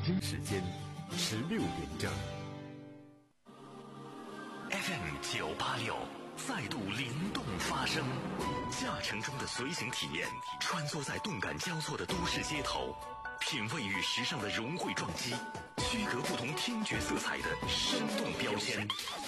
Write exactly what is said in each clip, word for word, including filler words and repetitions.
京时间十六点整。 F M 九八六再度灵动发声，驾乘中的随行体验，穿梭在动感交错的都市街头，品味与时尚的融汇撞击，区隔不同听觉色彩的生动标签。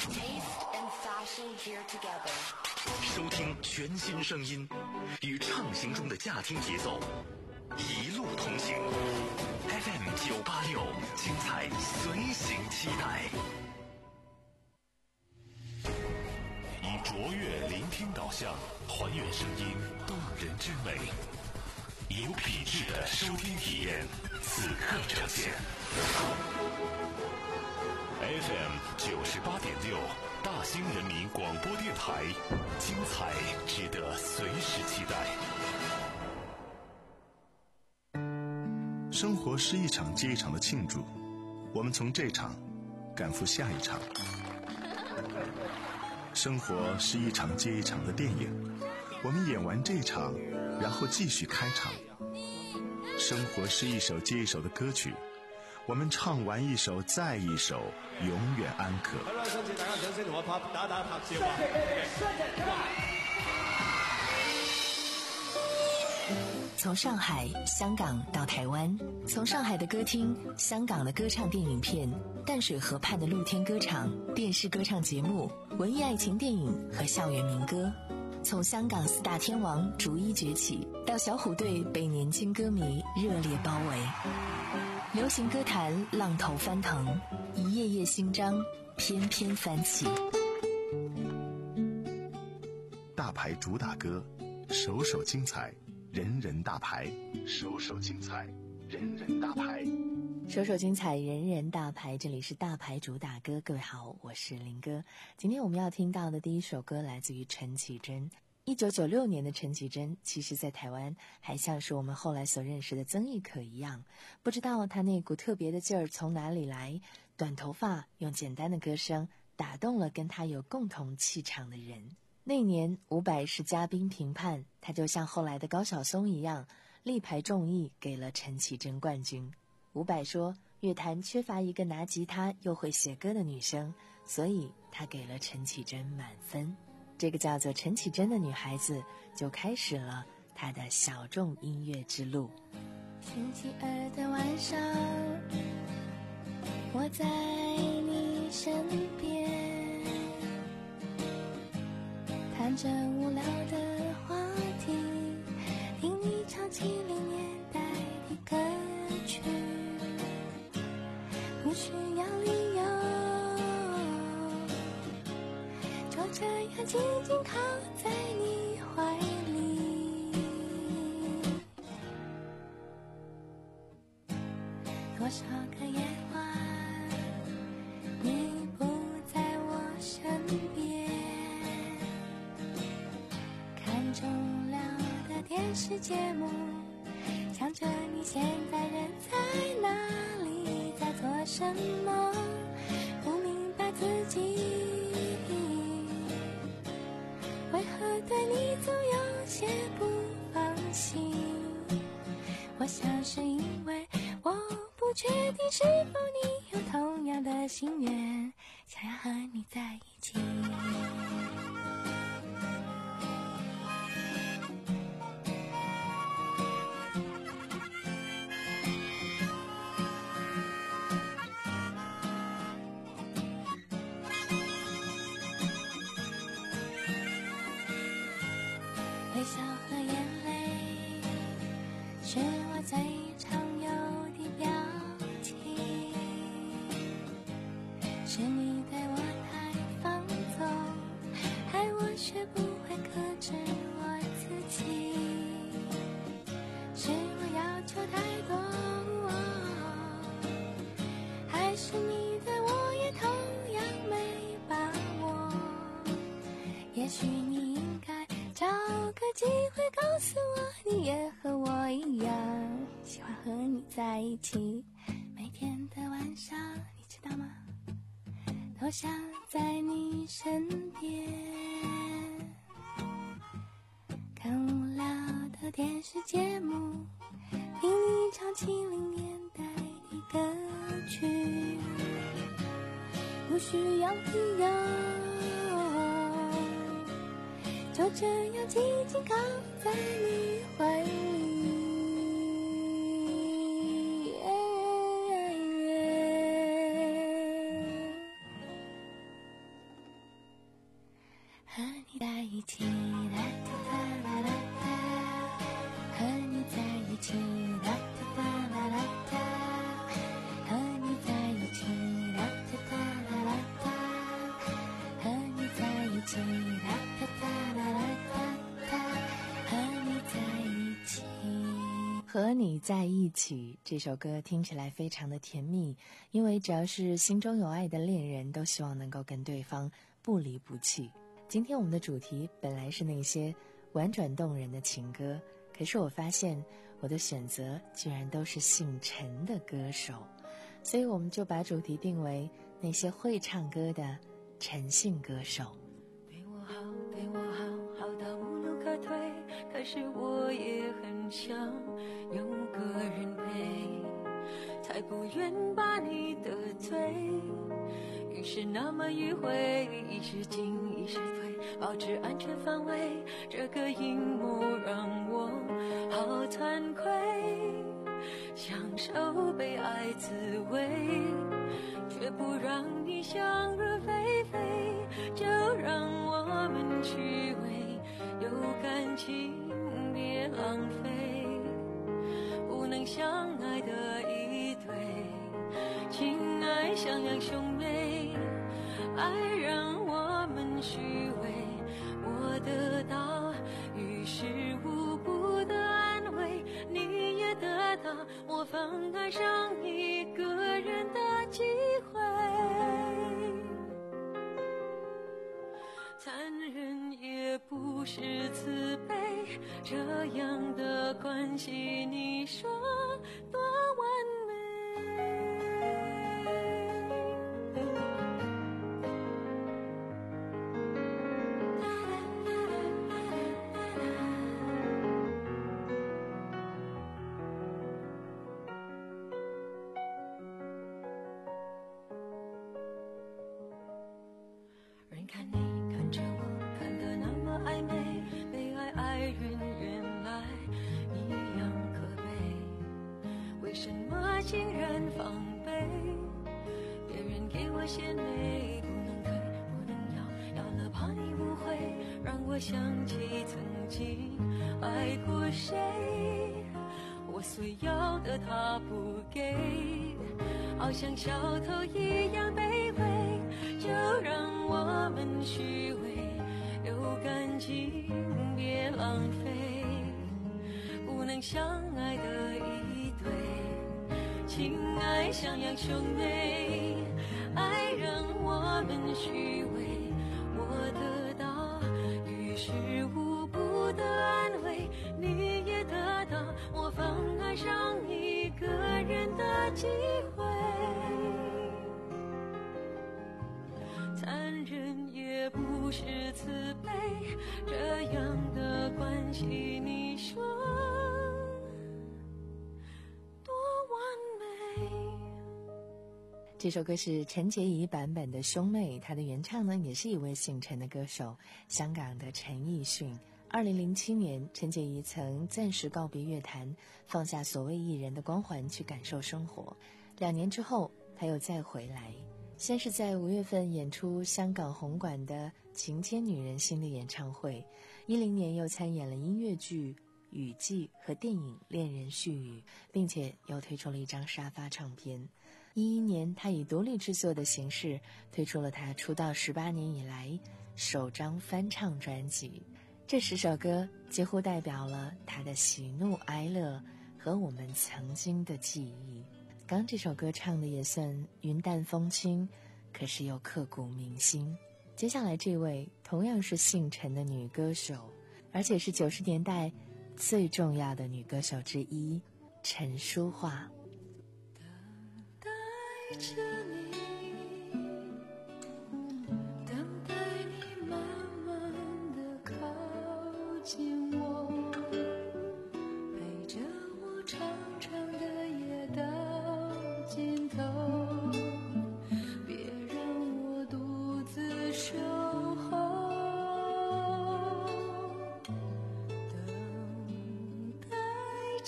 收听全新声音，与畅行中的驾听节奏，一路同行。F M 九八六，精彩随行期待。以卓越聆听导向，还原声音动人之美，有品质的收听体验，此刻呈现。F M 九十八点六，大兴人民广播电台，精彩值得随时期待。 生活是一场接一场的庆祝，我们从这场赶赴下一场。生活是一场接一场的电影，我们演完这场，然后继续开场。生活是一首接一首的歌曲，我们唱完一首再一首，永远安可。 好啦，想請大家掌聲同我拍打打拍照啊！ 從上海、香港到台灣，從上海的歌廳、香港的歌唱電影片、淡水河畔的露天歌場、電視歌唱節目、文藝愛情電影和校園民歌，從香港四大天王逐一崛起，到小虎隊被年輕歌迷熱烈包圍，流行歌壇浪頭翻騰，一頁頁新章翩翩翻起。 大牌主打歌，首首精彩，人人大牌，首首精彩，人人大牌， 首首精彩，人人大牌。这里是大牌主打歌，各位好，我是林哥。今天我们要听到的第一首歌来自于陈绮贞。一九九六年的陈绮贞，其实在台湾还像是我们后来所认识的曾轶可一样，不知道她那股特别的劲儿从哪里来，短头发，用简单的歌声打动了跟她有共同气场的人。那年伍佰是嘉宾评判，他就像后来的高晓松一样，力排众议给了陈绮贞冠军。伍佰说，乐坛缺乏一个拿吉他又会写歌的女生，所以他给了陈绮贞满分。这个叫做陈绮贞的女孩子就开始了她的小众音乐之路。 星期二的晚上，我在你身边，谈着无聊的话题，听你唱七零年代的歌曲，不需要理由，就这样静静靠在你怀里。多少个夜晚，你不在我身边，重要的电视节目，想着你现在人在哪里，在做什么，不明白自己为何对你总有些不放心。我想是因为我不确定是否你有同样的心愿，想要和你在一起。微笑和眼泪是我最常有的表情，是你对我太放纵，害我学不会克制我自己，是我要求太多，还是你对我也同样没把握？也许你应该找个机会告诉我，你也和我一样喜欢和你在一起。每天的晚上，你知道吗？都想在你身边，看无聊的电视节目，听你唱七零年代的歌。 不需要理由，就这样紧紧靠在你怀里。和你在一起，啦哒啦啦哒，和你在一起，啦哒啦啦哒，和你在一起，啦哒啦啦哒，和你在一起，啦哒啦啦哒，和你在一起。 和你在一起这首歌听起来非常的甜蜜，因为只要是心中有爱的恋人，都希望能够跟对方不离不弃。今天我们的主题本来是那些婉转动人的情歌，可是我发现我的选择居然都是姓陈的歌手，所以我们就把主题定为那些会唱歌的陈姓歌手。 对我好，对我好，好到无路可退，可是我也很想有个人陪，才不愿把你得罪，于是那么迂回，一时进一时退，保持安全范围，这个阴谋让我好惭愧，享受被爱滋味，却不让你想入非非，就让我们虚伪，有感情别浪费，不能相爱的一对，情爱像两兄妹，爱让我们虚伪，我得到于事无补的安慰，你也得到我放爱上一个人的机会，残忍也不是慈悲，这样的关系你说多完美。人看你看着我看得那么暧昧，被爱爱人原来一样可悲，为什么竟然防备，别人给我鲜美，不能退不能要，要了怕你误会，让我想起曾经爱过谁，我所要的他不给，好像小偷一样卑微，就让我们虚伪，有感情别浪费，不能相爱的一对，情爱像两兄妹，爱让我们虚伪，我得到于事无补的安慰，你也得到我放爱上一个人的机会，残忍也不是慈悲，这样的关系你说多完美。 这首歌是陈洁仪版本的《兄妹》，她的原唱呢也是一位姓陈的歌手，香港的陈奕迅。二零零七年，陈洁仪曾暂时告别乐坛，放下所谓艺人的光环去感受生活。两年之后，她又再回来，先是在五月份演出香港红馆的《情牵女人心》的演唱会，一零年又参演了音乐剧《雨季》和电影《恋人絮语》，并且又推出了一张沙发唱片。一一年，她以独立制作的形式推出了她出道十八年以来首张翻唱专辑。这十首歌几乎代表了她的喜怒哀乐和我们曾经的记忆。刚这首歌唱的也算云淡风轻，可是又刻骨铭心。接下来这位同样是姓陈的女歌手，而且是九十年代最重要的女歌手之一，陈淑桦。 等待着你，等待你慢慢地靠近我，陪着我长长的夜到尽头，别让我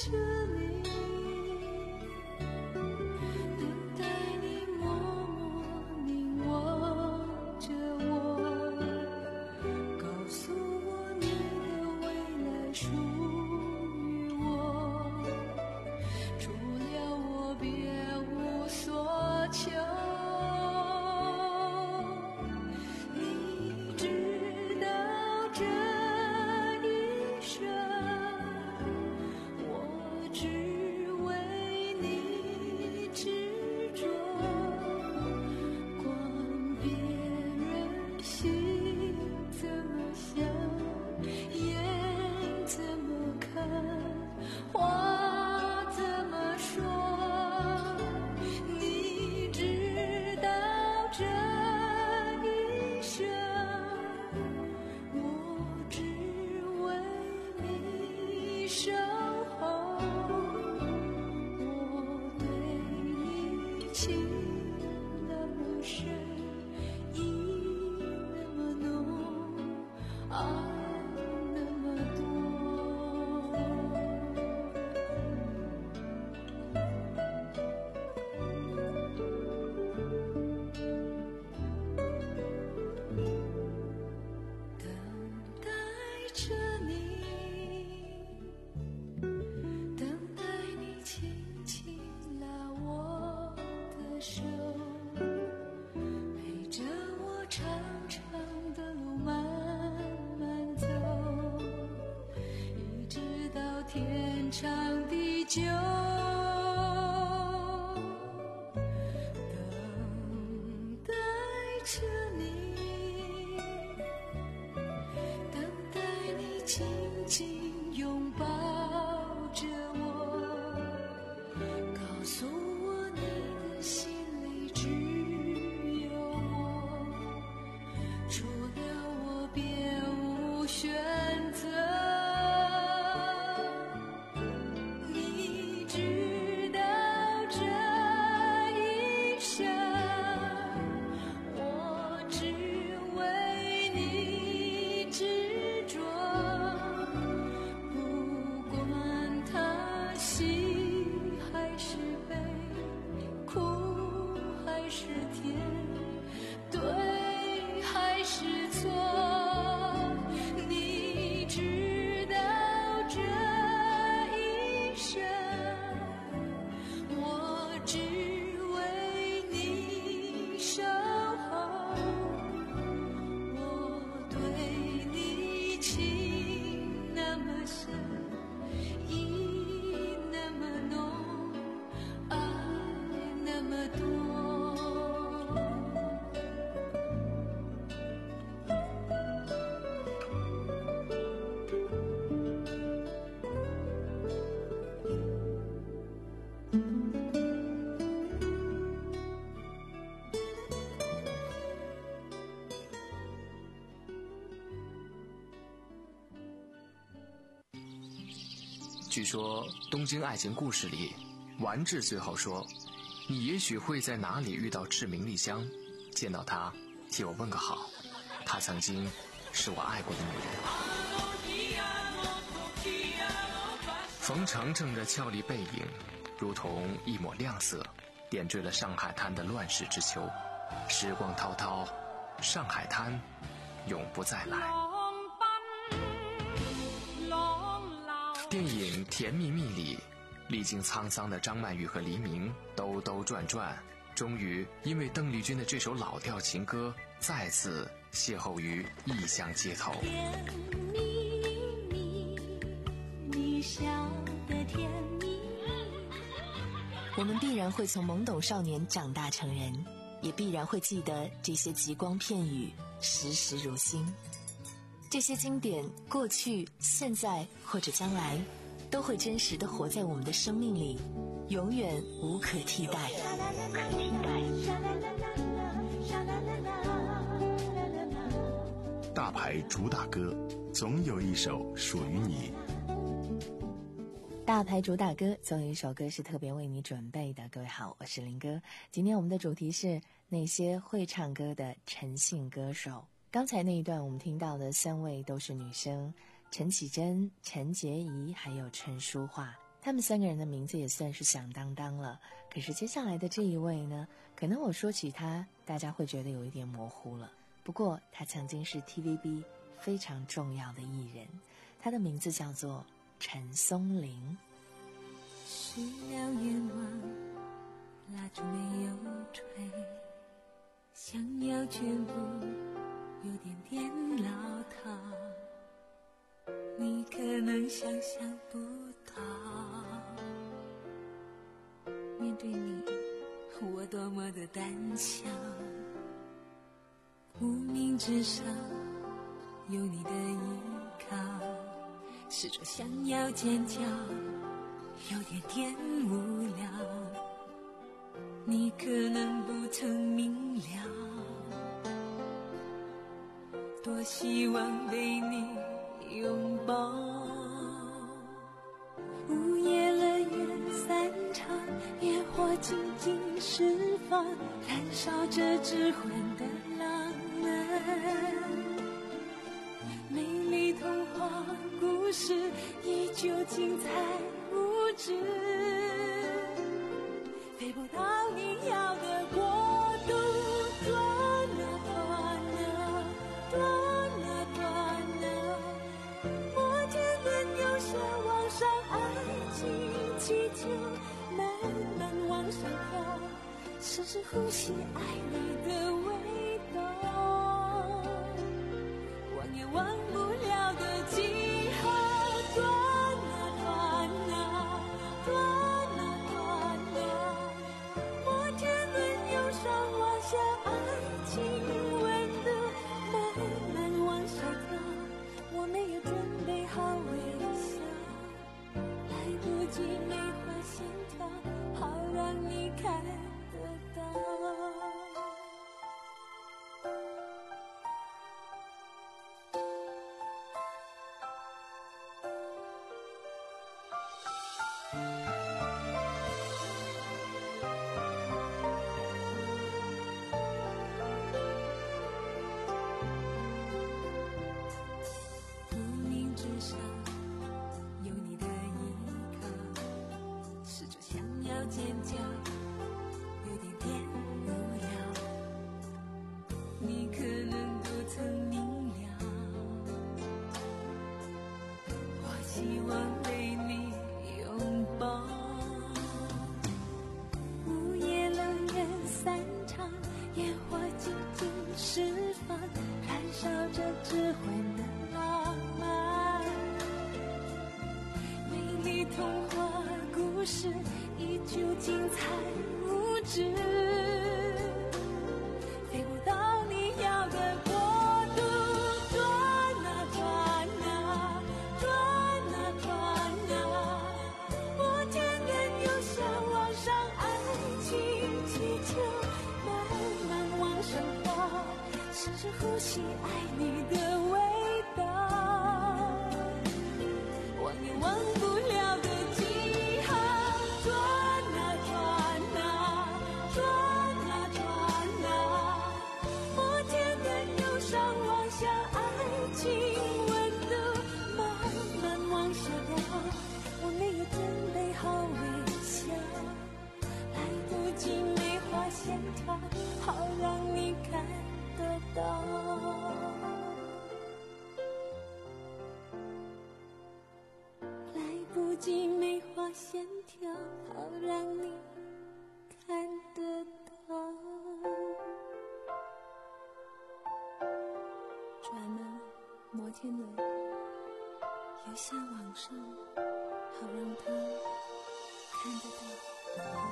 据说《东京爱情故事》里，丸治最后说：“你也许会在哪里遇到赤名莉香，见到她，替我问个好。她曾经是我爱过的女人。”冯程程的俏丽背影，如同一抹亮色，点缀了上海滩的乱世之秋。时光滔滔，上海滩永不再来。电影《甜蜜蜜》里，历经沧桑的张曼玉和黎明兜兜转转，终于因为邓丽君的这首老调情歌，再次邂逅于异乡街头。 甜蜜蜜，你笑得甜蜜。 我们必然会从懵懂少年长大成人，也必然会记得这些极光片语，时时如新。这些经典，过去、现在或者将来，都会真实地活在我们的生命里，永远无可替代。 大牌主打歌，总有一首属于你。 大牌主打歌，总有一首歌是特别为你准备的。各位好，我是林哥。今天我们的主题是那些会唱歌的陈姓歌手。刚才那一段我们听到的三位都是女生，陈绮贞、陈洁仪还有陈淑桦。 他们三个人的名字也算是响当当了。可是接下来的这一位呢，可能我说起他，大家会觉得有一点模糊了。不过他曾经是 T V B 非常重要的艺人，他的名字叫做陈松伶。 熄了愿望，蜡烛没有吹，想要全部有点点老套，你可能想象不到，面对你我多么的胆小，无名指上有你的依靠，试着想要尖叫，有点点无聊，你可能不曾明了，多希望被你拥抱。午夜乐园散场，烟火静静释放，燃烧着致幻的浪漫，美丽童话故事依旧精彩无止，飞不到你要的国度，断了断了断了断了，摩天轮游下往上，爱情气球慢慢往上跳，试试呼吸爱你的味道，忘也忘不了的记号，断了断了断了断了，摩天轮由上往下，爱情温度慢慢往下跳，我没有准备好微笑，来不及梅花线条，好让你看得到。无名指上有你的依靠，试着想要尖叫，有点点无聊，你可能不曾明了，我希望被你拥抱。午夜乐园散场，烟火静静释放，燃烧着致幻的浪漫，美丽童话故事依旧精彩无止，飞不到你要的国度，断了断了断了断了，摩天轮由下往上，爱情气球慢慢往上跳，试着呼吸爱你的味道，忘也忘不了的记号，断了断了断了断了，摩天轮由上往下，爱情温度慢慢往下掉，我没有准备好微笑，来不及梅花线条，好让你看得到。来不及梅花线条，好让你看得到。转了摩天轮，由下往上，好让他看得到。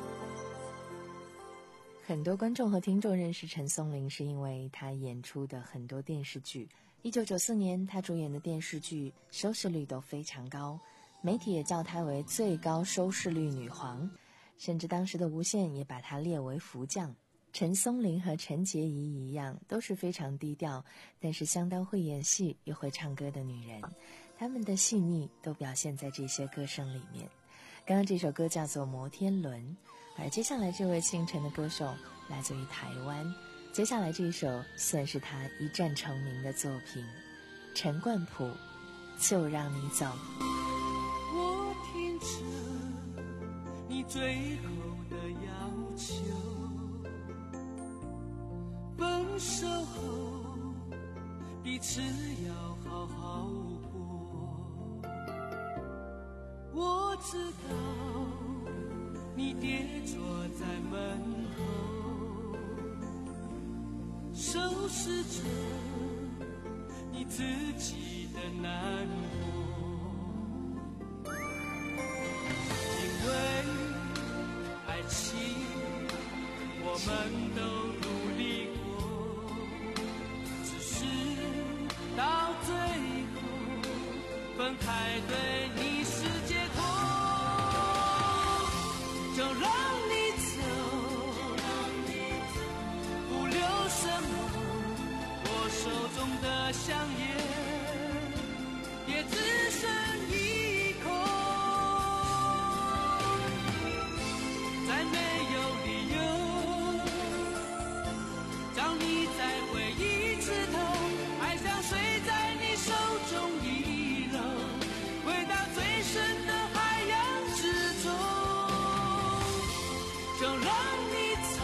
很多观众和听众认识陈松伶是因为她演出的很多电视剧。一九九四年她主演的电视剧收视率都非常高，媒体也叫她为最高收视率女皇，甚至当时的无线也把她列为福将。陈松伶和陈洁仪一样，都是非常低调，但是相当会演戏又会唱歌的女人，她们的细腻都表现在这些歌声里面。刚刚这首歌叫做《摩天轮》，而接下来这位姓陈的歌手来自于台湾，接下来这一首算是他一战成名的作品，陈冠甫《就让你走》。 我听着你最后的要求，分手后彼此要好好过。我知道你跌坐在门后，收拾着你自己的难过。因为爱情我们都努力过，只是到最后分开对你是解脱。就让你走，不留什么，我手中的香烟也只剩一口。再没有理由让你再回一次头，爱像水在你手中遗漏，回到最深的海洋之中。就让你走，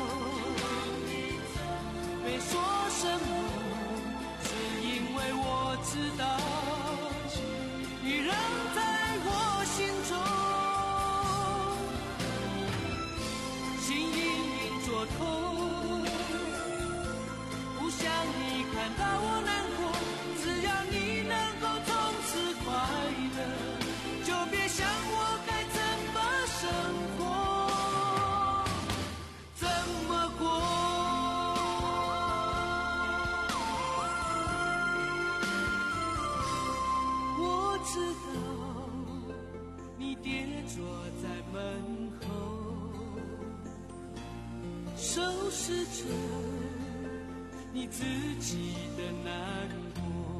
没说什么，只因为我知道你仍在我心中。心隐隐作痛，不想你看到我难过，只要你能够从此快乐，就别想我该怎么生活，怎么过。我知道你跌坐在门后，收拾着你自己的难过。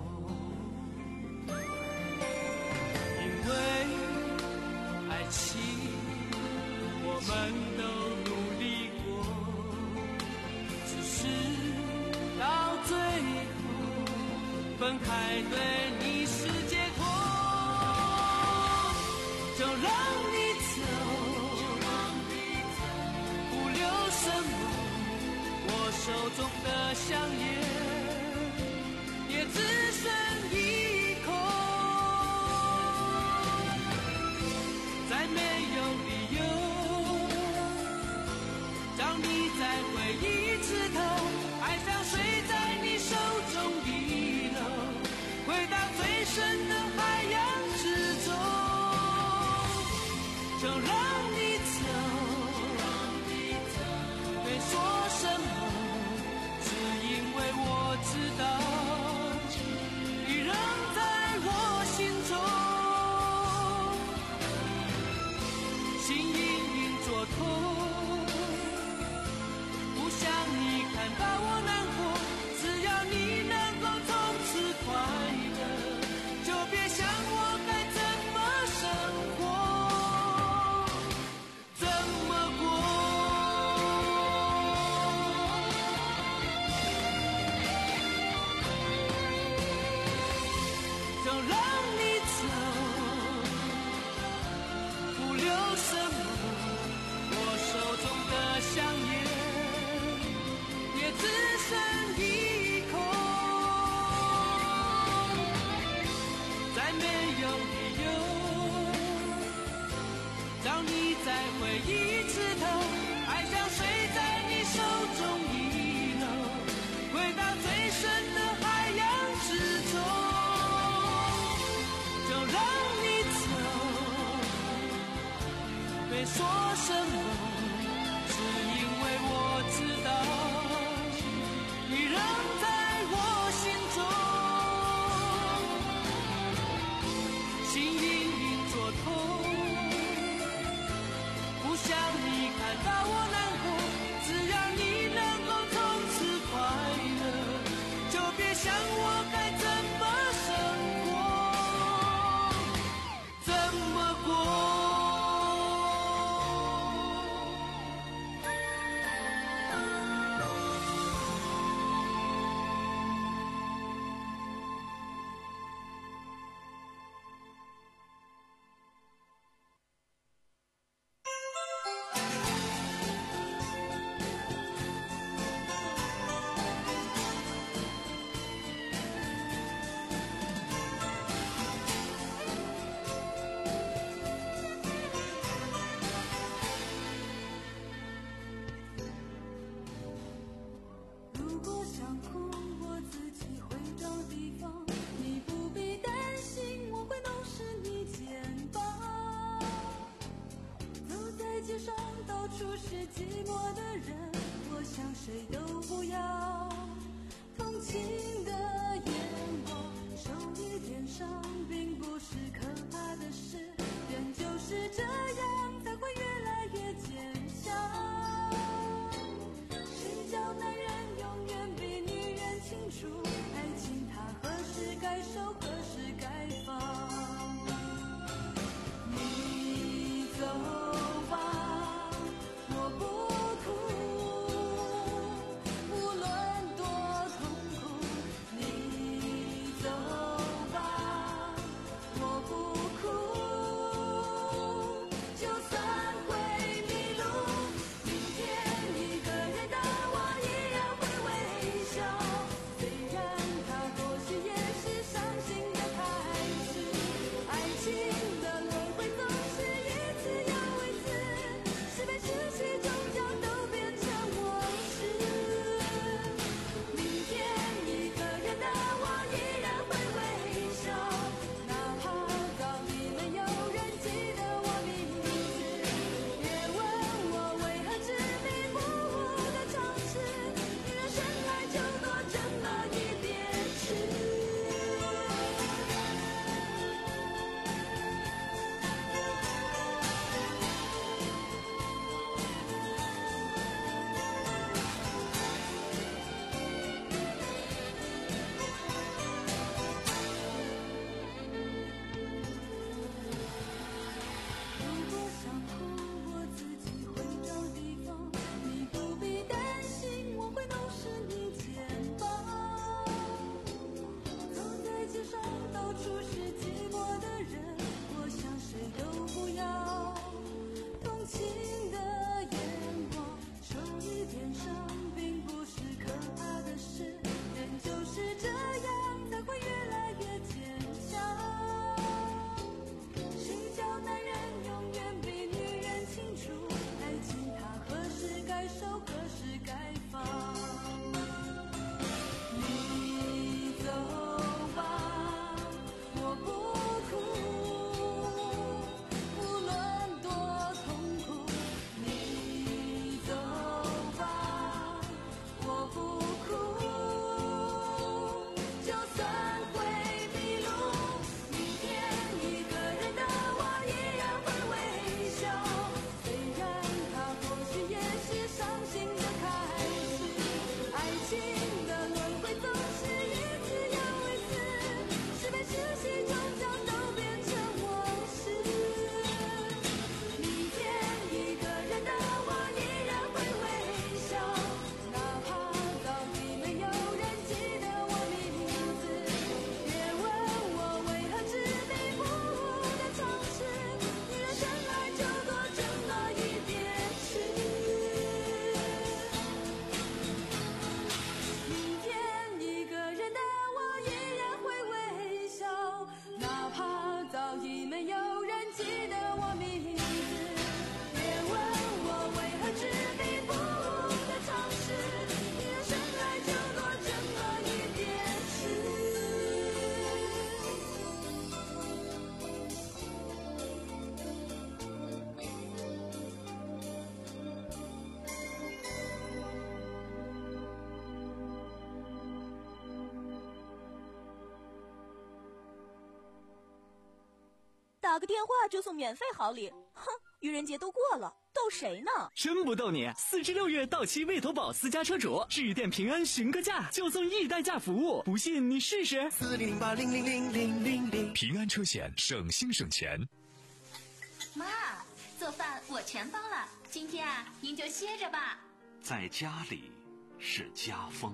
因为爱情我们都努力过，只是到最后分开对你是解脱。就让你走，不留什么，我手中的香烟也只剩一口。再没有理由让你再回一次头，爱像水在你手中遗漏，回到最深的海洋之中。就让你走，没说什么，只因为我知道如果想哭，我自己会找地方，你不必担心我会弄湿你肩膀。走在街上，到处是寂寞的人，我想谁都不要同情的眼光，受一点伤并不是可怕的事，人就是这样才会越来越坚强。谁叫男人永远比女人清楚，爱情它何时该收，何时该放。你走吧，我不哭，无论多痛苦。你走吧，我不哭，就算会迷路，明天一个人的我依然会微笑。虽然它或许也是伤心的开始，爱情的轮回总是一次又一次，是被失去终将都变成往事。明天一个人的我依然会微笑，哪怕早已没有人记得我名字。别问我为何执迷不悟的尝试，女人生来就多这么一点痴。如果想哭，我自己会找地方，你不必担心我会弄湿你肩膀。走在街上，到处是寂寞的人，我想谁都不要同情的眼光，受一点伤并不是可怕的事，人就是这样才会越来越坚强。谁叫男人永远比女人清楚，爱情它何时该收，何时该放。你走吧，我不哭，无论多痛苦。你走吧，我不哭，就算会迷路，明天一个人的我依然会微笑。虽然它或许也是伤心的开始，爱情的轮回总是一次又一次，是被失去终将都变成往事。明天一个人的我依然会微笑，哪怕早已没有人记得我名字。别问我为何执迷不悟的尝试，女人生来就多这么一点痴。明天一个人的我依然会微笑，哪怕早已没有人记得我名字。别问我为何执迷不悟的尝试，女人生来就多这么一点痴。 打个电话就送免费好礼，哼，愚人节都过了，逗谁呢？ 真不逗你，四至六月到期魏投保私家车主，致电平安询个价，就送易代驾服务，不信你试试。 四零零八零零零零零零， 平安车险，省心省钱。 妈，做饭我全包了，今天啊，您就歇着吧。 在家里是家风。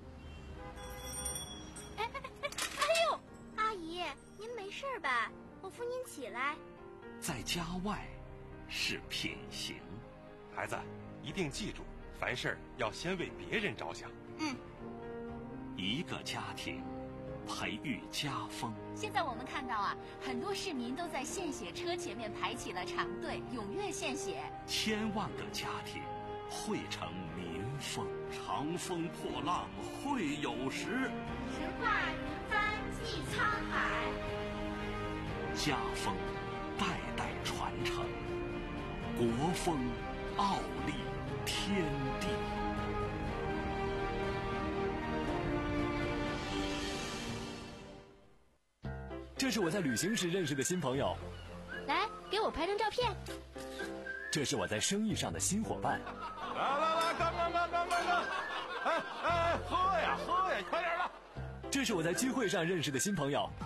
哎哎哎哎呦，阿姨，您没事吧？我扶您起来。 在家外是品行。 孩子，一定记住，凡事要先为别人着想。 嗯。 一个家庭培育家风。 现在我们看到啊，很多市民都在献血车前面排起了长队，踊跃献血。 千万个家庭汇成民风。长风破浪会有时， 直挂云帆济沧海。 家风代代传承，国风傲立天地。 这是我在旅行时认识的新朋友。 来，给我拍张照片。 这是我在生意上的新伙伴。 来来来，干干干干干干！哎哎，喝呀喝呀，快点了！ 这是我在聚会上认识的新朋友。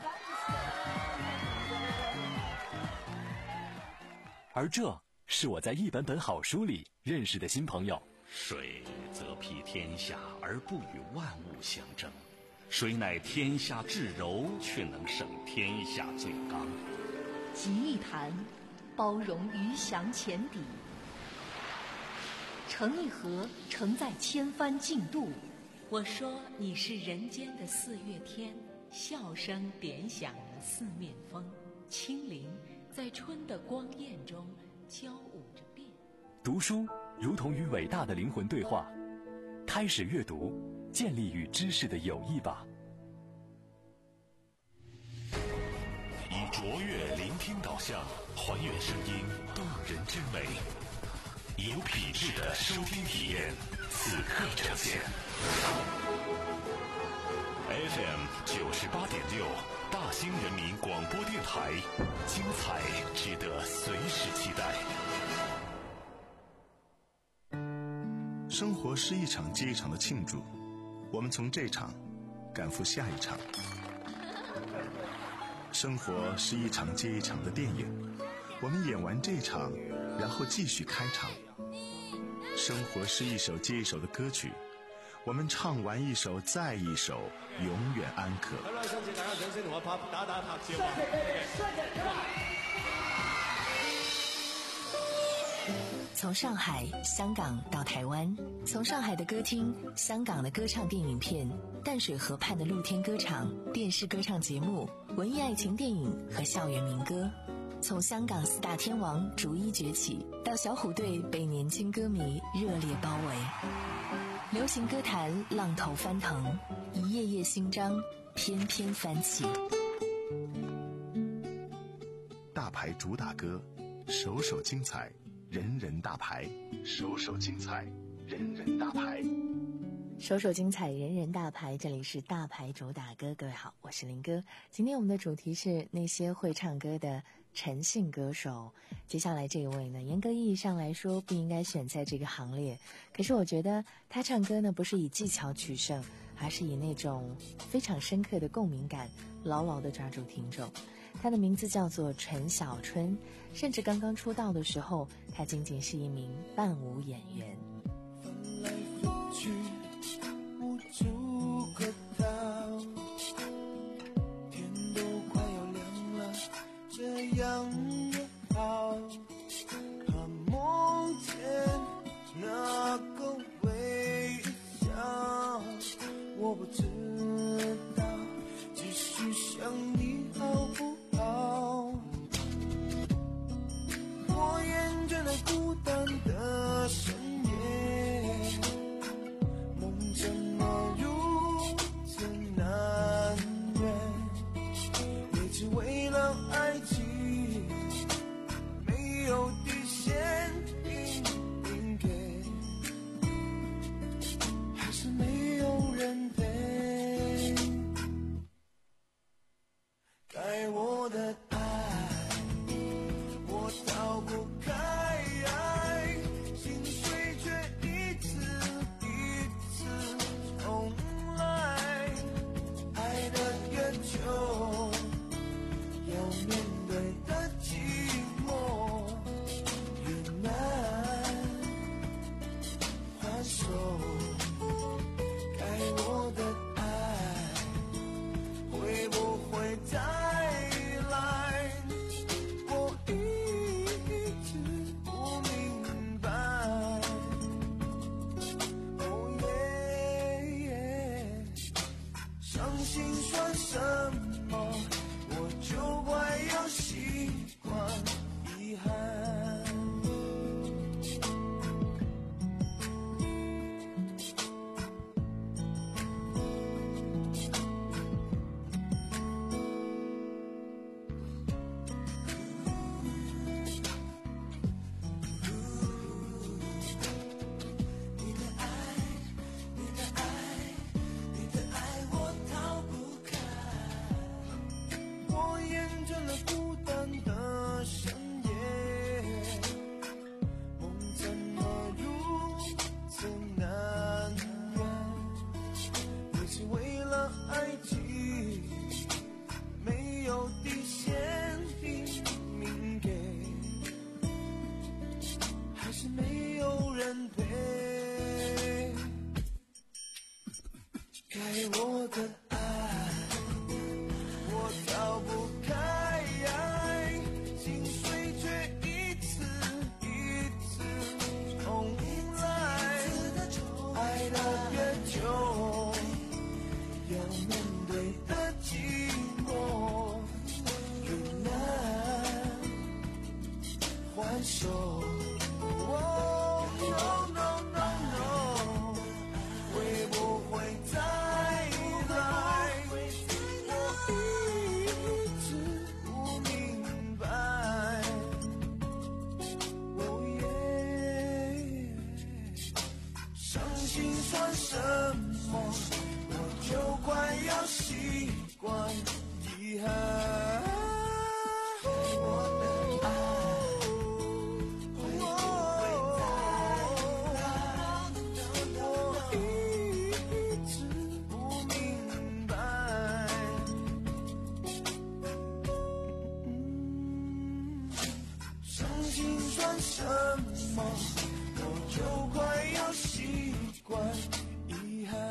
而这是我在一本本好书里认识的新朋友。 水则披天下而不与万物相争，谁乃天下至柔，却能胜天下最刚。 集一坛，包容鱼翔浅底；盛一盒，盛在千帆竞渡。 我说你是人间的四月天，笑声点响了四面风，清灵在春的光艳中交舞着变。 读书如同与伟大的灵魂对话，开始阅读，建立与知识的友谊吧。 以卓越聆听导向，还原声音动人之美，以有品质的收听体验，此刻呈现。F M 九十八点六，大兴人民广播电台，精彩值得随时期待。 生活是一场接一场的庆祝，我们从这场赶赴下一场。生活是一场接一场的电影，我们演完这场，然后继续开场。生活是一首接一首的歌曲，我们唱完一首再一首，永远安可。 从上海、香港到台湾，从上海的歌厅、香港的歌唱电影片、淡水河畔的露天歌场、电视歌唱节目、文艺爱情电影和校园民歌，从香港四大天王逐一崛起，到小虎队被年轻歌迷热烈包围。流行歌坛浪头翻腾，一页页新章翩翩翻起。 大牌主打歌，首首精彩，人人大牌，首首精彩，人人大牌， 首首精彩，人人大牌。这里是大牌主打歌，各位好，我是林哥。今天我们的主题是那些会唱歌的陈姓歌手。接下来这一位呢，严格意义上来说不应该选在这个行列，可是我觉得他唱歌呢，不是以技巧取胜，而是以那种非常深刻的共鸣感牢牢地抓住听众。他的名字叫做陈小春，甚至刚刚出道的时候，他仅仅是一名伴舞演员。 翻来覆去无处可逃，天都快要亮了，这样也好，怕梦见那个微笑，我不知道继续想你好不好，我厌倦了孤单的深夜，梦怎么如此难圆，也只为了爱情没有底线，应给还是没有人陪，该我的爱我逃不开，心碎却一次一次重来，爱的越久要面对的寂寞越难还手，该我的爱会不会再来，我一直不明白。哦耶耶，伤心算什么？我就快要习惯遗憾。 伤心算什么？我就快要习惯遗憾。我的爱会不会再来？我一直不明白。伤心算什么？我就快要习惯遗憾。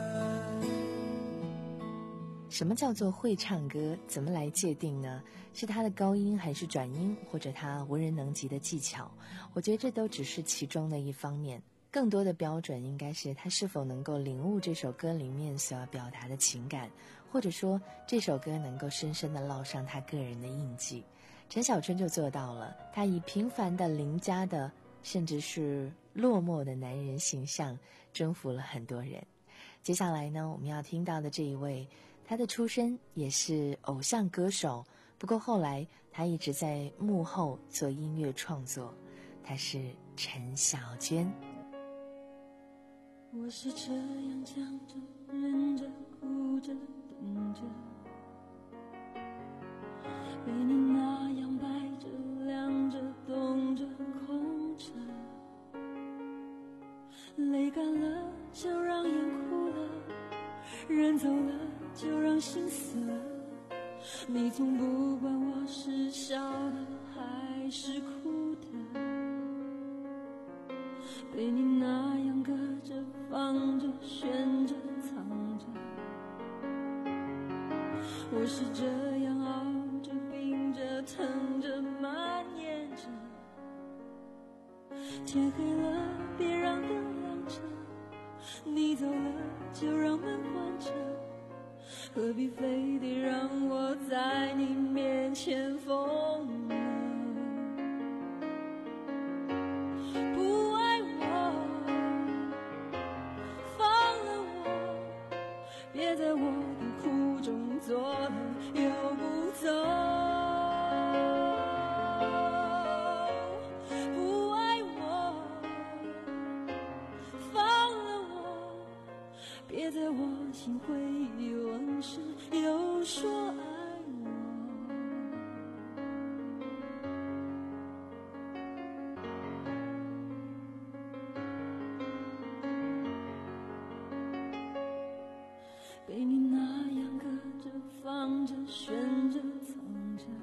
什么叫做会唱歌？怎么来界定呢？是他的高音还是转音，或者他无人能及的技巧？我觉得这都只是其中的一方面，更多的标准应该是他是否能够领悟这首歌里面所要表达的情感，或者说这首歌能够深深地烙上他个人的印记。陈小春就做到了，他以平凡的、邻家的，甚至是落寞的男人形象征服了很多人。接下来呢，我们要听到的这一位，他的出身也是偶像歌手，不过后来他一直在幕后做音乐创作，他是陈小娟。 我是这样讲着、忍着、哭着、等着，被你那样摆着、亮着、动着、空着，泪干了就让眼哭了，人走了就让心死了，你从不管我是笑的还是哭的，被你那样搁着放着悬着藏着，我是这样熬着冰着疼着蔓延着，天黑了别让灯亮着，你走了就让门关着，何必非得让我在你面前疯了？不爱我，放了我，别在我的苦中作乐又不走。不爱我，放了我，别在我心灰意冷时又说爱我。被你那样搁着放着悬着藏着，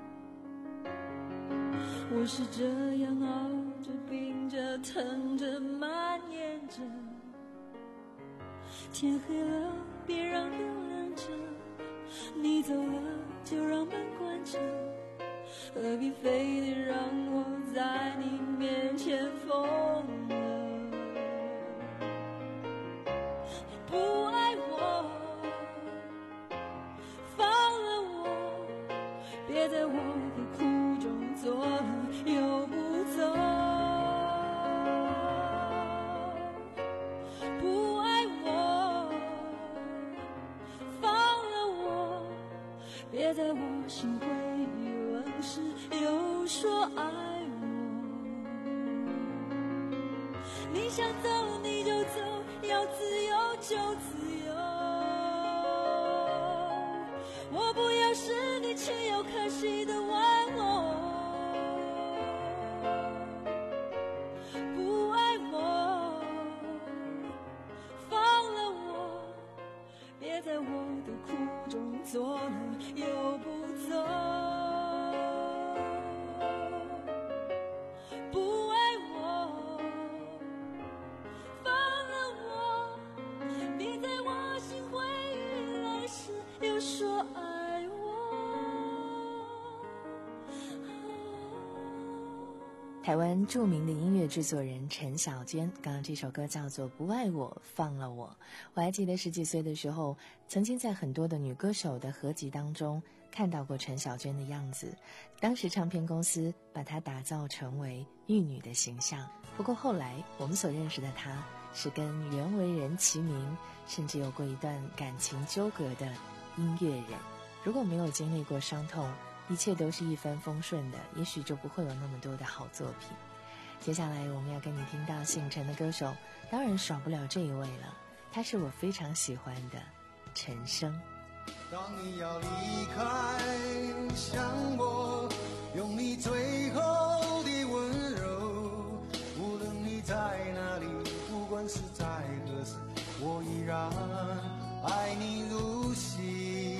我是这样熬着冰着疼着蔓延着，天黑了别让灯亮着，你走了就让门关着，何必非得让我在你面前疯了？不爱我，放了我，别在我的苦中作乐又不走。不爱我，放了我，别在我心灰意冷时又说爱我。你想走你就走，要自由就自由，我不要是你情有可惜的玩偶。不爱我，放了我，别在我的苦中作乐又不走。不爱我，放了我，别在我心灰意冷时又说爱我。 台湾著名的音乐制作人陈小娟，刚刚这首歌叫做《不爱我放了我》。我还记得十几岁的时候，曾经在很多的女歌手的合集当中看到过陈小娟的样子，当时唱片公司把她打造成为玉女的形象。不过后来我们所认识的她是跟袁惟仁齐名，甚至有过一段感情纠葛的音乐人。如果没有经历过伤痛，一切都是一帆风顺的，也许就不会有那么多的好作品。 接下来我们要跟你听到姓陈的歌手，当然少不了这一位了，他是我非常喜欢的陈升。 当你要离开，想我，用你最后的温柔，无论你在哪里，不管是在何时，我依然爱你如昔。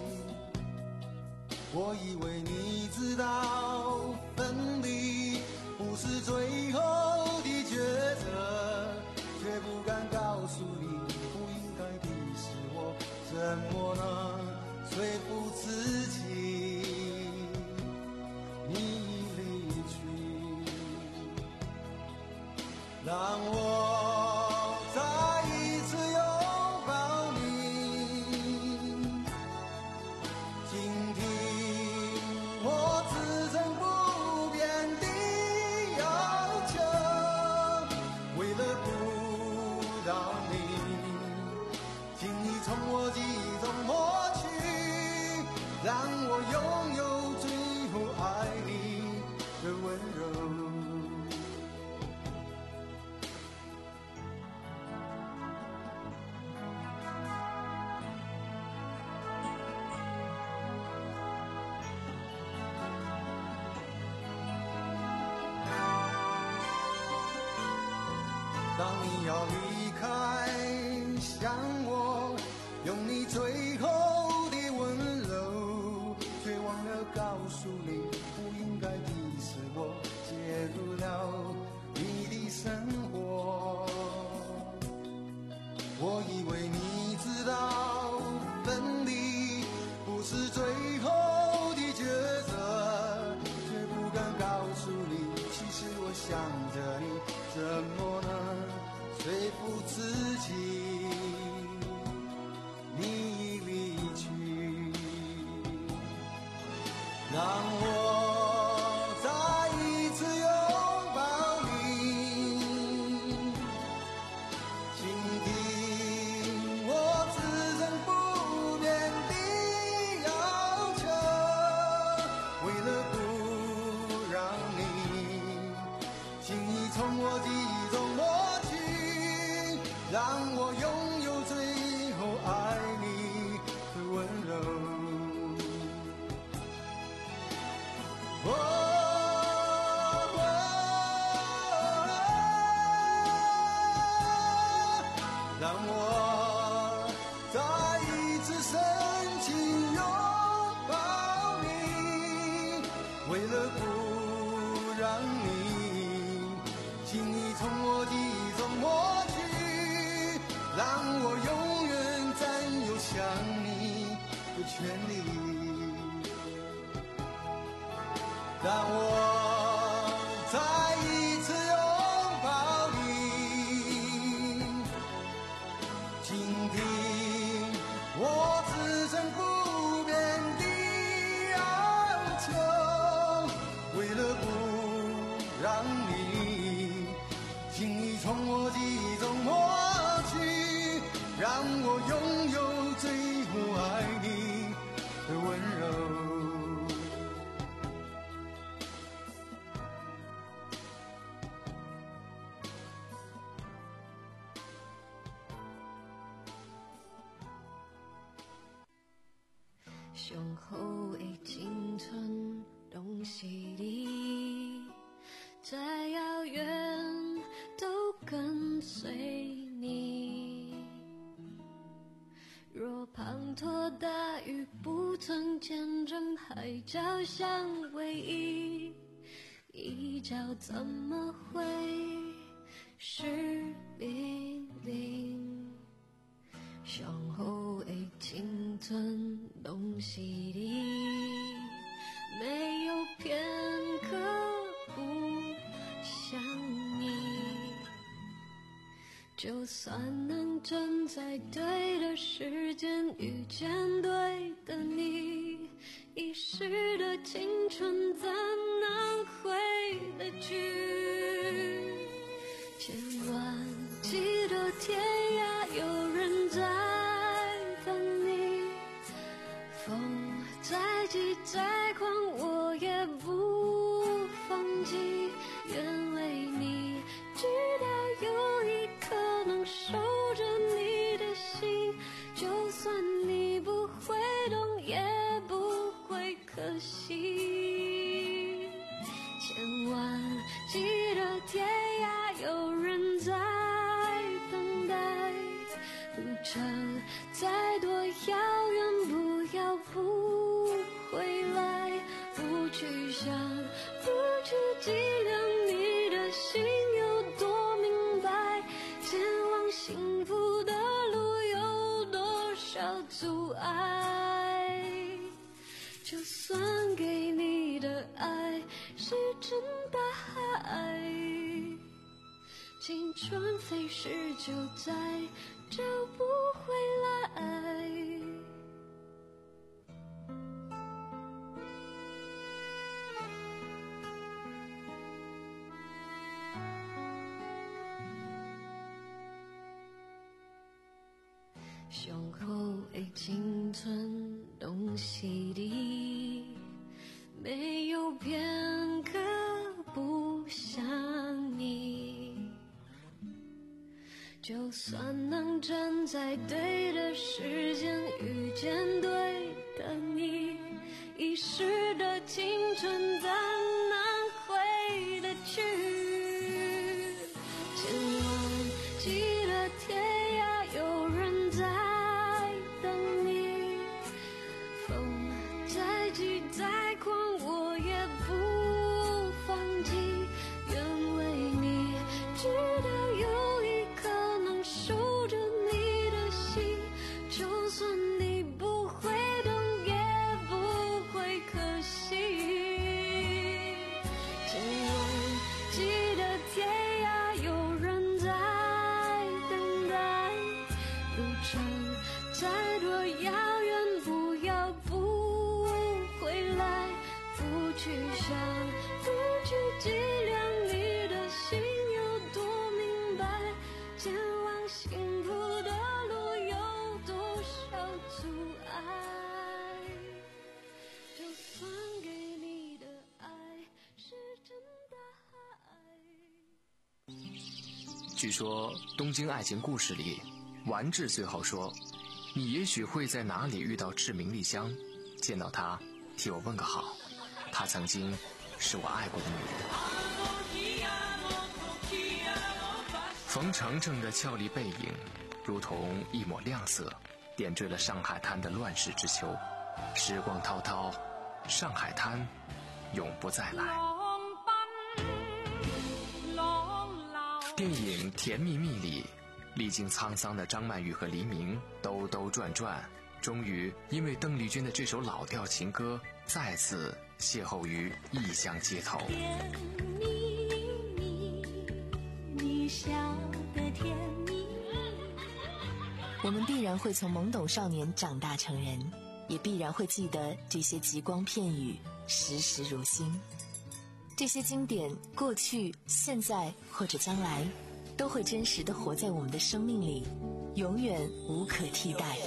我以为你知道分离不是最后的抉择，却不敢告诉你不应该的是我，怎么能说服自己？你已离去，让我再一次拥抱你，倾听我自证不变的要求，为了不让你轻易从我记忆中抹去，让我拥有最后爱你的温柔。当你要离开，想我，用你最后的温柔，却忘了告诉你不应该的是我介入了你的生活。我以为你知道分离不是最后的抉择，却不敢告诉你，其实我想着你，怎么能说服自己？你已离去，让我再一次拥抱你，倾听我自证不变的要求，为了不让你轻易从我记忆中抹去，让我拥有最后爱你的温柔。哦哦让我再一次深情拥抱你，为了不让你轻易从我记忆中抹去，让我永远占有想你的权利。让我再一次拥抱你，倾听我自证不变的要求，为了不让你轻易从我记忆中抹去，让我拥有最后爱你的温柔。 胸口的青春拢是你，再遥远都跟随你。若滂沱大雨不曾见证海角相偎依，一角怎么会是冰凌？上好的青春拢是你，没有片刻不想你。就算能站在对的时间遇见对的你，遗失的青春怎能回得去？千万记得天涯有人在等你，风再急再狂我也不放弃，愿为你守着你的心，就算你不会懂也不会可惜。千万记得天涯有人在等待，路程再多遥远不要不回来，不去想不去计量你的心有多明白，前往幸福的路有多少阻碍，就算给你的爱是真的爱，青春飞逝就再找不回来。胸口的青春洞悉地，没有片刻不想你，就算能站在对的时间遇见对的你，遗失的青春怎能回得去，千万记得天涯有人在等你，风再急再狂我也不放弃，愿为你直到有一刻能守着你的心，就算你不会懂也不会可惜，千万记得天涯有人在等待，路程再多遥远不要不回来，不去想不去计量你的心有多明白，前往幸福的路有多少阻碍，就算给你的爱是真的爱。 据说《东京爱情故事》里，丸治最后说：“你也许会在哪里遇到志明丽香，见到她，替我问个好。她曾经是我爱过的女人。”冯程程的俏丽背影，如同一抹亮色，点缀了上海滩的乱世之秋。时光滔滔，上海滩永不再来。电影《甜蜜蜜》里，历经沧桑的张曼玉和黎明兜兜转转，终于因为邓丽君的这首老调情歌，再次邂逅于异乡街头。 甜蜜蜜，你笑得甜蜜。 我们必然会从懵懂少年长大成人，也必然会记得这些极光片语，时时如新。这些经典，过去、现在或者将来，都会真实地活在我们的生命里，永远无可替代。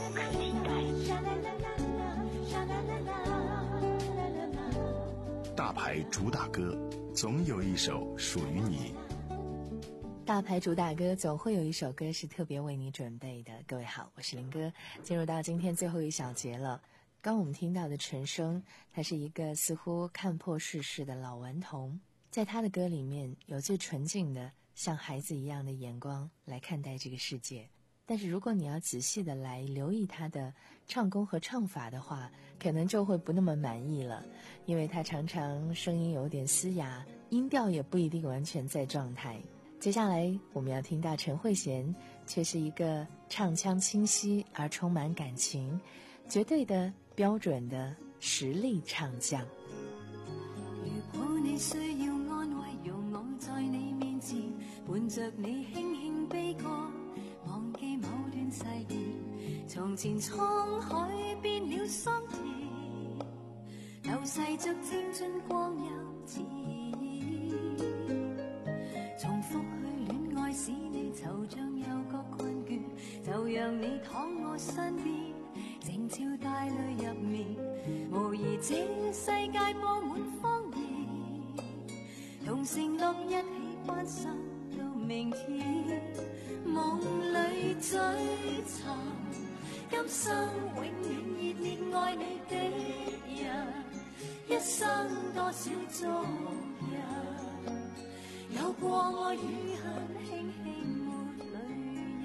大牌主打歌，总有一首属于你。 大牌主打歌总会有一首歌是特别为你准备的。各位好，我是林哥，进入到今天最后一小节了。刚我们听到的陈升，他是一个似乎看破世事的老顽童，在他的歌里面有最纯净的像孩子一样的眼光来看待这个世界。但是如果你要仔细的来留意他的唱功和唱法的话，可能就会不那么满意了，因为他常常声音有点嘶哑，音调也不一定完全在状态。接下来我们要听到陈慧娴，却是一个唱腔清晰而充满感情，绝对的标准的实力唱将。 如果你需要安慰，容我在你面前伴着你輕輕悲歌，忘記某段誓言，從前滄海變了心田，流逝着青春光陰自然，重複去戀愛使你惆悵又覺困倦，就讓你躺我身邊，靜悄帶淚入眠，無疑這世界佈滿謊言，同承諾一起關心到明天，梦里追寻，今生永远热烈爱你的人，一生多少遭人，有过爱与恨，轻轻抹泪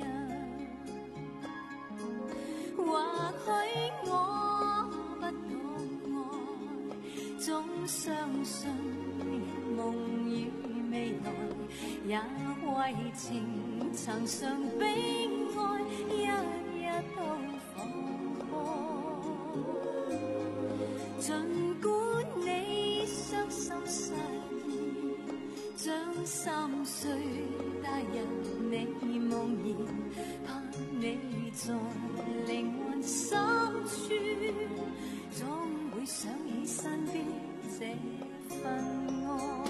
印。或许我不懂爱，总相信梦与未来，也为情曾常悲哀，一一都放开。尽管你伤心失意，将心碎带入你梦魇，盼你在灵魂深处，总会想起身边这份爱。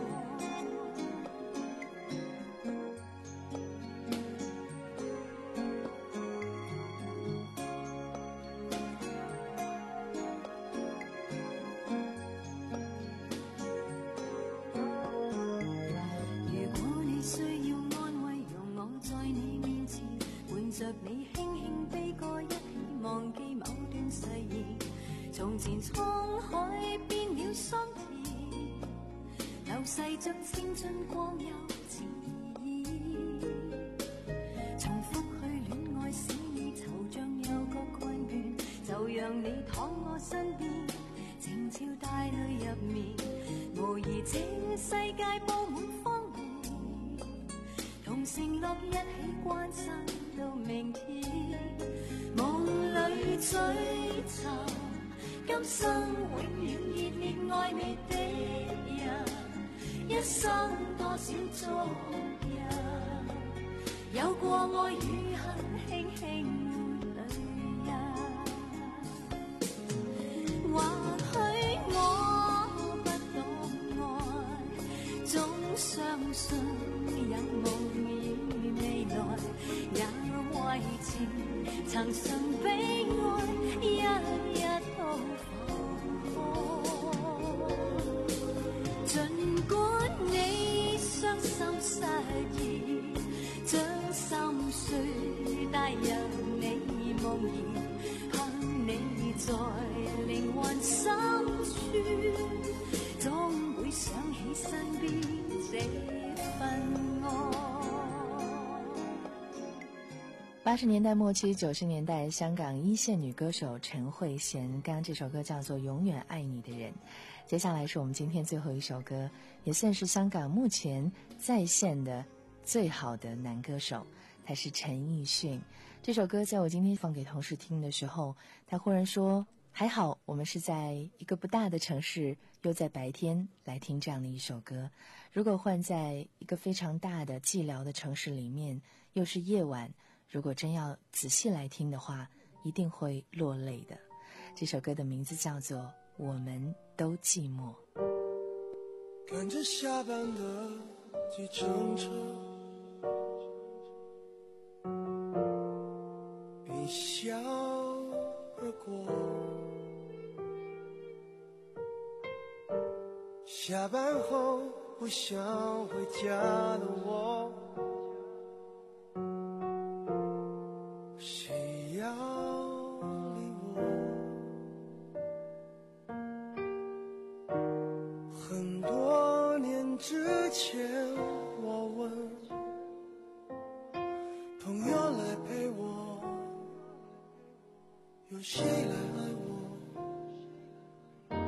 你輕輕飛過一起，忘記某段誓言。從前滄海變了桑田，流逝着青春光幼稚意。重複去戀愛，使你惆悵又覺困倦，就讓你躺我身邊，靜悄帶淚入眠。無疑這世界佈滿荒蕪，同承諾一起關心到明天，夢裏追尋，今生永遠熱烈愛你的人，一生多少遭人，有過愛與恨，輕輕抹淚印。或許我不懂愛，總相信有夢與未來，也為情曾常悲哀，一一都放開。盡管你傷心失意，將心碎帶入你夢魇，盼你在靈魂深處，總會想起身邊這份愛。 八十年代末期九十年代香港一线女歌手陈慧娴，刚刚这首歌叫做《永远爱你的人》。接下来是我们今天最后一首歌，也算是香港目前在线的最好的男歌手，他是陈奕迅。这首歌在我今天放给同事听的时候，他忽然说，还好我们是在一个不大的城市，又在白天来听这样的一首歌，如果换在一个非常大的寂寥的城市里面，又是夜晚，如果真要仔细来听的话，一定会落泪的。这首歌的名字叫做《我们都寂寞》。 赶着下班的计程车，一笑而过。下班后不想回家的我，谁要理我？很多年之前我问朋友来陪我，有谁来爱我？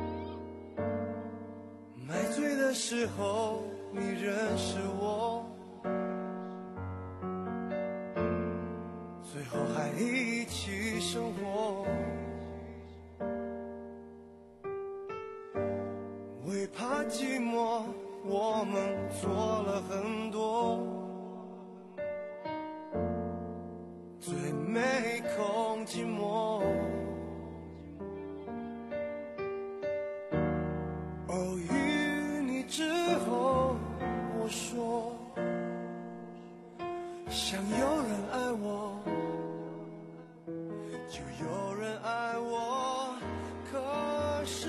买醉的时候你认识我，最后还一起生活。为怕寂寞我们做了很多，最没空寂寞。偶遇你之后我说，想有人爱我就有人爱我，可是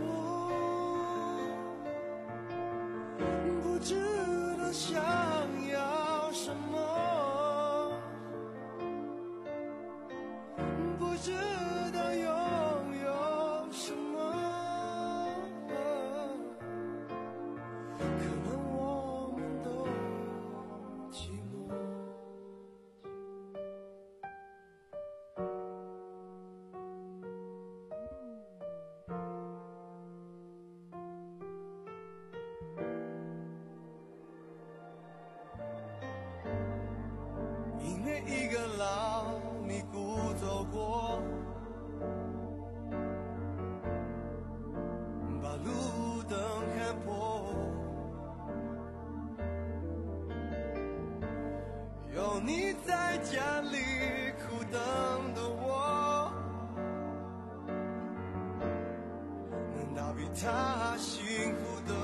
我不值得想不知道拥有什么，可能我们都寂寞。因为一个老你孤走过，把路灯看破，有你在家里苦等的我，难道比他辛苦的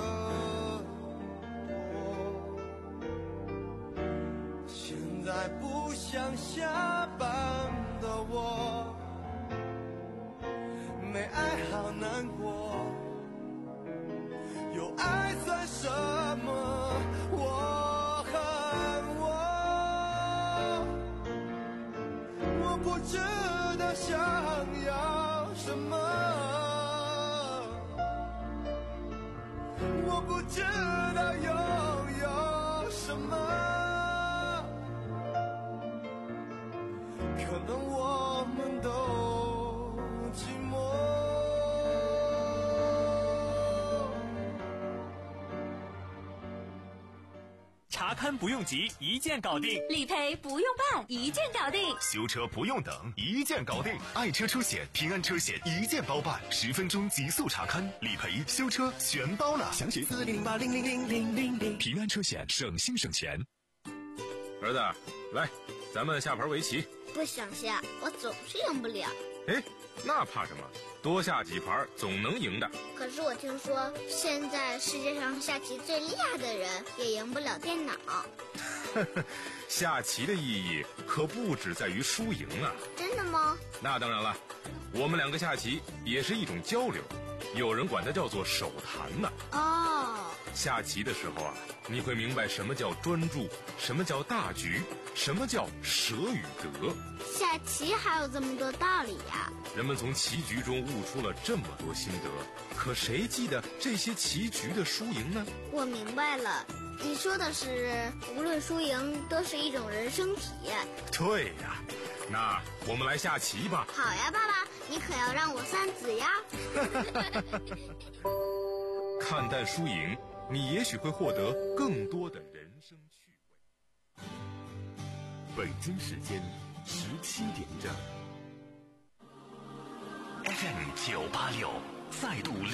现在不想下班的我，没爱好难过，有爱算什么？我恨我，我不知道想要什么，我不知道拥有什么。可能我们都寂寞。 查勘不用急，一键搞定； 理赔不用办，一键搞定； 修车不用等，一键搞定。爱车车险、平安车险一键包办，十分钟极速查勘、理赔、修车全包了。详情四零八零零零零零零。 平安车险，省心省钱。 儿子，来，咱们下盘围棋。 不想下，我总是赢不了。 哎，那怕什么？多下几盘总能赢的。 可是我听说，现在世界上下棋最厉害的人也赢不了电脑。 下棋的意义可不只在于输赢啊！ 真的吗？ 那当然了，我们两个下棋也是一种交流，有人管它叫做手谈呢。 哦。 下棋的时候啊，你会明白什么叫专注，什么叫大局，什么叫舍与得。 下棋还有这么多道理呀！ 人们从棋局中悟出了这么多心得，可谁记得这些棋局的输赢呢？ 我明白了，你说的是无论输赢都是一种人生体验。 对呀，那我们来下棋吧。 好呀，爸爸，你可要让我三子呀！ 看淡输赢，你也许会获得更多的人生趣味。 北京时间十七点整。F M 九八六再度。